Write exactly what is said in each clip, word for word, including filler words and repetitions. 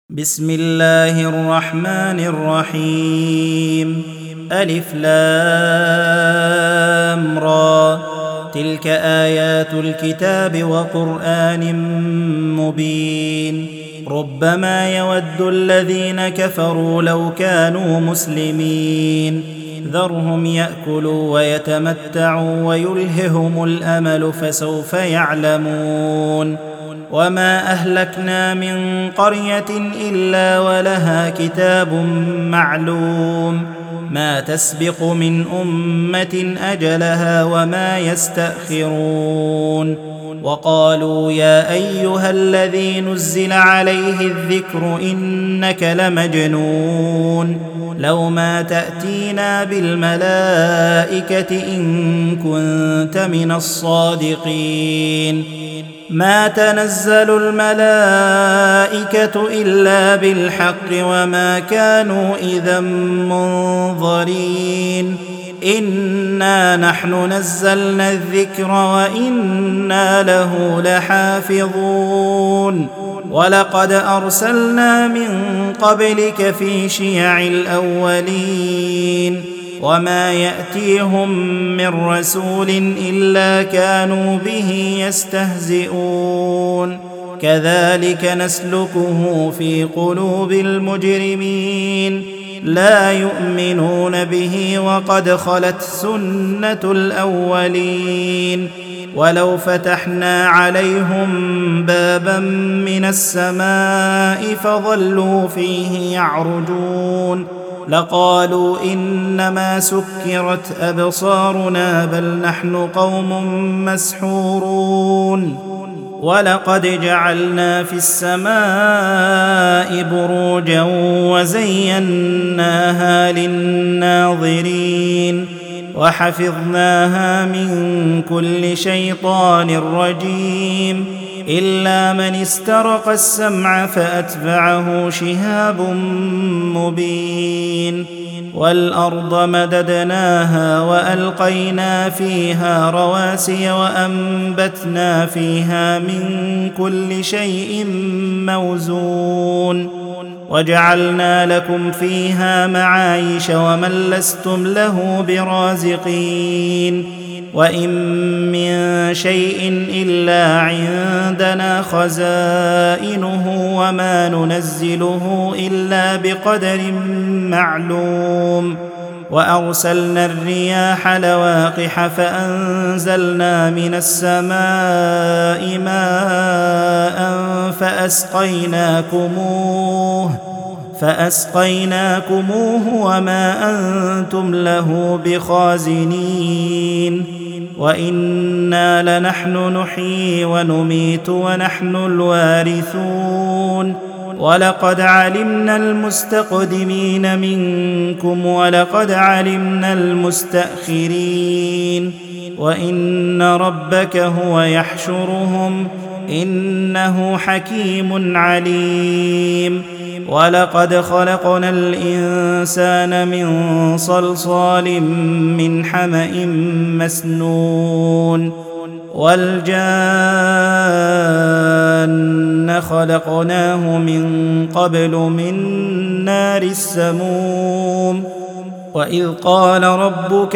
بسم الله الرحمن الرحيم. ألف لام را، تلك آيات الكتاب وقرآن مبين. ربما يود الذين كفروا لو كانوا مسلمين، ذرهم يأكلوا ويتمتعوا ويلههم الأمل فسوف يعلمون. وما أهلكنا من قرية إلا ولها كتاب معلوم، ما تسبق من أمة أجلها وما يستأخرون. وقالوا يا أيها الذي نزل عليه الذكر إنك لمجنون، لو ما تأتينا بالملائكة إن كنت من الصادقين. ما تنزل الملائكة إلا بالحق وما كانوا إذا منظرين. إنا نحن نزلنا الذكر وإنا له لحافظون. ولقد أرسلنا من قبلك في شيع الأولين، وما يأتيهم من رسول إلا كانوا به يستهزئون. كذلك نسلكه في قلوب المجرمين، لا يؤمنون به وقد خلت سنة الأولين. ولو فتحنا عليهم بابا من السماء فظلوا فيه يعرجون لقالوا إنما سكرت أبصارنا بل نحن قوم مسحورون. ولقد جعلنا في السماء بروجا وزيناها للناظرين وحفظناها من كل شيطان رجيم إلا من استرق السمع فأتبعه شهاب مبين. والأرض مددناها وألقينا فيها رواسي وأنبتنا فيها من كل شيء موزون وجعلنا لكم فيها معايش ومن لستم له برازقين. وإن من شيء إلا عندنا خزائنه وما ننزله إلا بقدر معلوم. وأرسلنا الرياح لواقح فأنزلنا من السماء ماء فأسقيناكموه فأسقيناكموه وما أنتم له بخازنين. وإنا لنحن نحيي ونميت ونحن الوارثون. ولقد علمنا المستقدمين منكم ولقد علمنا المستأخرين. وإن ربك هو يحشرهم إنه حكيم عليم. ولقد خلقنا الإنسان من صلصال من حمأ مسنون والجان خلقناه من قبل من نار السموم. وإذ قال ربك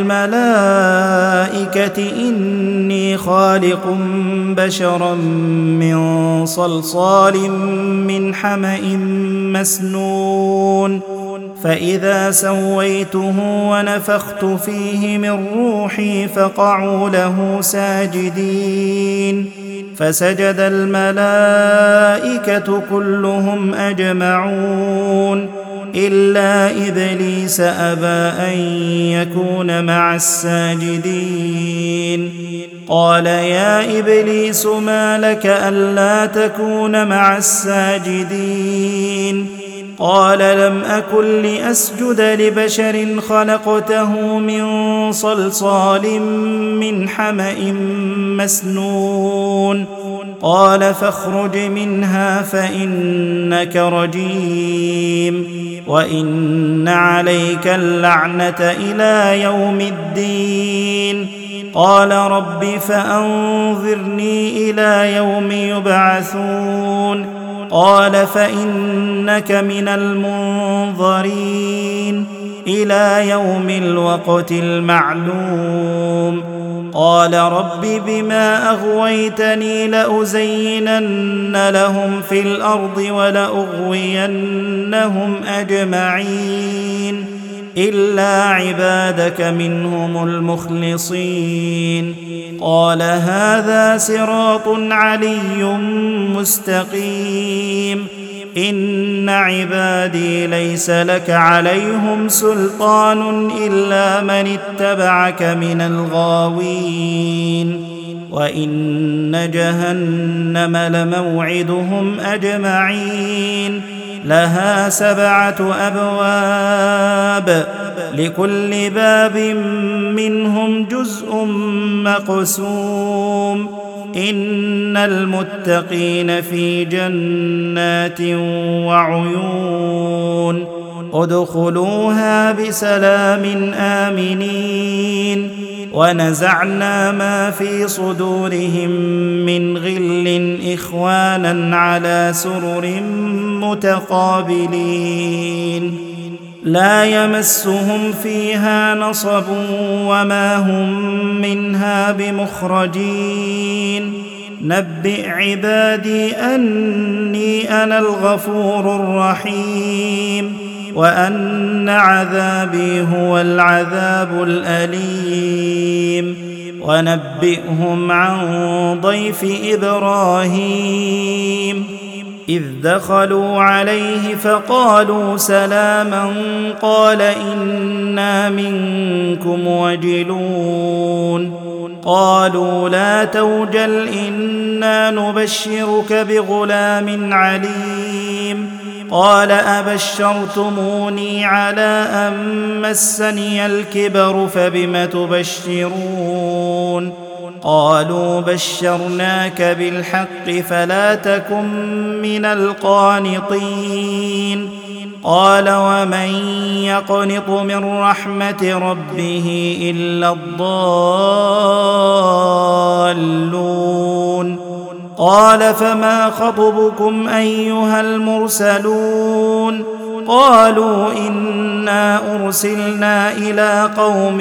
للملائكة إني خالق بشرا من صلصال من حمأ مسنون فإذا سويته ونفخت فيه من روحي فقعوا له ساجدين فسجد الملائكة كلهم أجمعون إلا إبليس أبى أن يكون مع الساجدين. قال يا إبليس ما لك ألا تكون مع الساجدين؟ قال لم أكن لأسجد لبشر خلقته من صلصال من حمأ مسنون. قال فاخرج منها فإنك رجيم وإن عليك اللعنة إلى يوم الدين. قال رب فأنظرني إلى يوم يبعثون. قال فإنك من المنظرين إلى يوم الوقت المعلوم. قال رب بما أغويتني لأزينن لهم في الأرض ولأغوينهم أجمعين إلا عبادك منهم المخلصين. قال هذا صراط علي مستقيم. إن عبادي ليس لك عليهم سلطان إلا من اتبعك من الغاوين. وإن جهنم لموعدهم أجمعين لها سبعة أبواب لكل باب منهم جزء مقسوم. إن المتقين في جنات وعيون ادخلوها بسلام آمنين. ونزعنا ما في صدورهم من غل إخوانا على سرر متقابلين لا يمسهم فيها نصب وما هم منها بمخرجين. نبئ عبادي أني أنا الغفور الرحيم وأن عذابي هو العذاب الأليم. ونبئهم عن ضيف إبراهيم إذ دخلوا عليه فقالوا سلاما قال إنا منكم وجلون. قالوا لا توجل إنا نبشرك بغلام عليم. قال أبشرتموني على أن مسني الكبر فبم تبشرون. قالوا بشرناك بالحق فلا تكن من القانطين. قال ومن يقنط من رحمة ربه إلا الضالون. قال فما خطبكم أيها المرسلون؟ قالوا إنا أرسلنا إلى قوم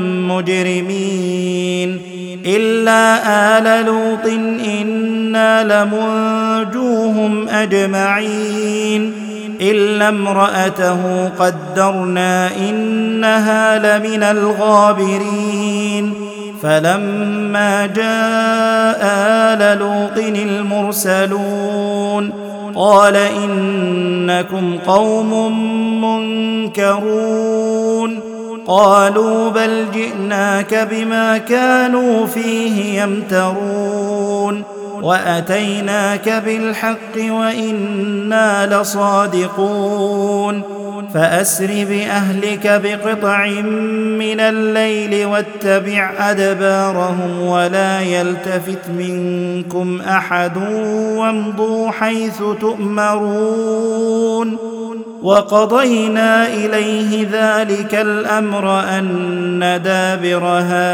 مجرمين إلا آل لوط إنا لمنجوهم أجمعين إلا امرأته قدرنا إنها لمن الغابرين. فلما جاء آل لوط المرسلون قال إنكم قوم منكرون. قالوا بل جئناك بما كانوا فيه يمترون وأتيناك بالحق وإنا لصادقون. فأسر بأهلك بقطع من الليل واتبع أدبارهم ولا يلتفت منكم أحد وامضوا حيث تؤمرون. وقضينا إليه ذلك الأمر أن دابر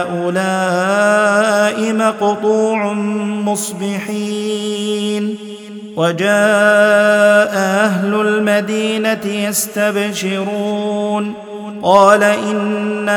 هؤلاء مقطوع مصبحين. وجاء أهل المدينة يستبشرون قال إن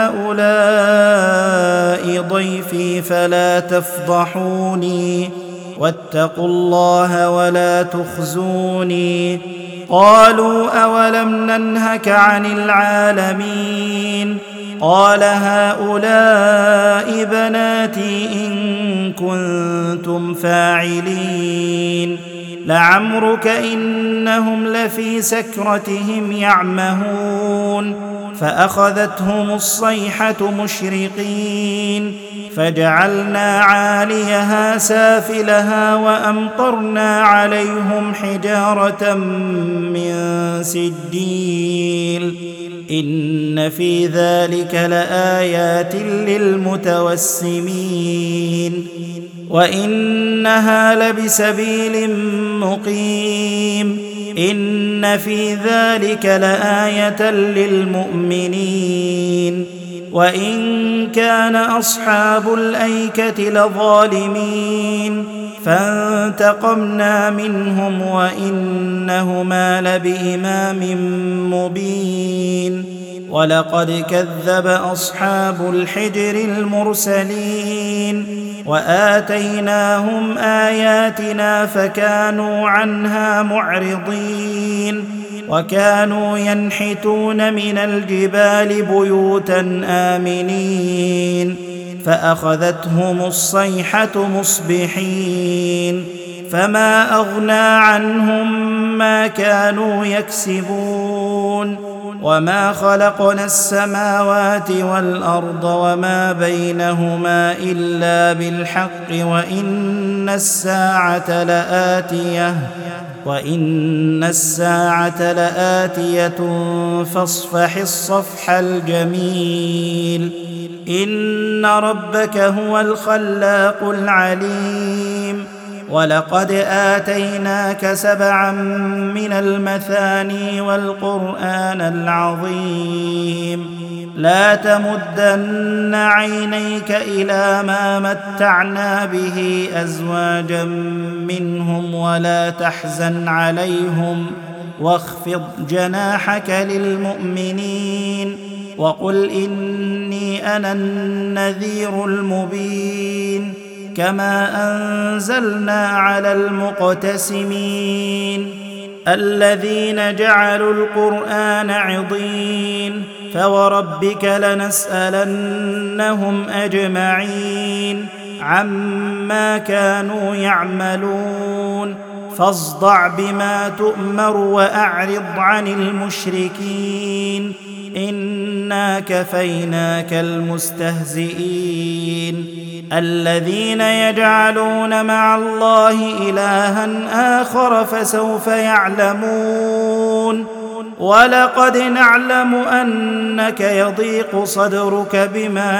هؤلاء ضيفي فلا تفضحوني واتقوا الله ولا تخزوني. قالوا أولم ننهك عن العالمين؟ قال هؤلاء بناتي إن كنتم فاعلين. لعمرك إنهم لفي سكرتهم يعمهون. فأخذتهم الصيحة مشرقين فجعلنا عاليها سافلها وأمطرنا عليهم حجارة من سجيل. إن في ذلك لآيات للمتوسمين وإنها لبسبيل مقيم. إن في ذلك لآية للمؤمنين وإن كان أصحاب الأيكة لظالمين فانتقمنا منهم وإنهما لبإمام مبين ولقد كذب أصحاب الحجر المرسلين وآتيناهم آياتنا فكانوا عنها معرضين وكانوا ينحتون من الجبال بيوتا آمنين فأخذتهم الصيحة مصبحين فما أغنى عنهم ما كانوا يكسبون وما خلقنا السماوات والأرض وما بينهما إلا بالحق وإن الساعة لآتية وإن الساعة لآتية فاصفح الصفح الجميل إن ربك هو الخلاق العليم ولقد آتيناك سبعا من المثاني والقرآن العظيم لا تمدن عينيك إلى ما متعنا به أزواجا منهم ولا تحزن عليهم واخفض جناحك للمؤمنين وقل إني أنا النذير المبين كما أنزلنا على المقتسمين الذين جعلوا القرآن عضين فوربك لنسألنهم أجمعين عما كانوا يعملون فاصدع بما تؤمر وأعرض عن المشركين إنا كفيناك المستهزئين الذين يجعلون مع الله إلها آخر فسوف يعلمون ولقد نعلم أنك يضيق صدرك بما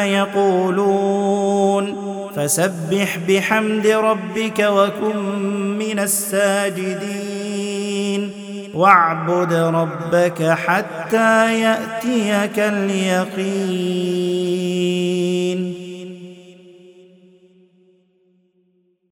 يقولون فسبح بحمد ربك وكن من الساجدين واعبد ربك حتى يأتيك اليقين.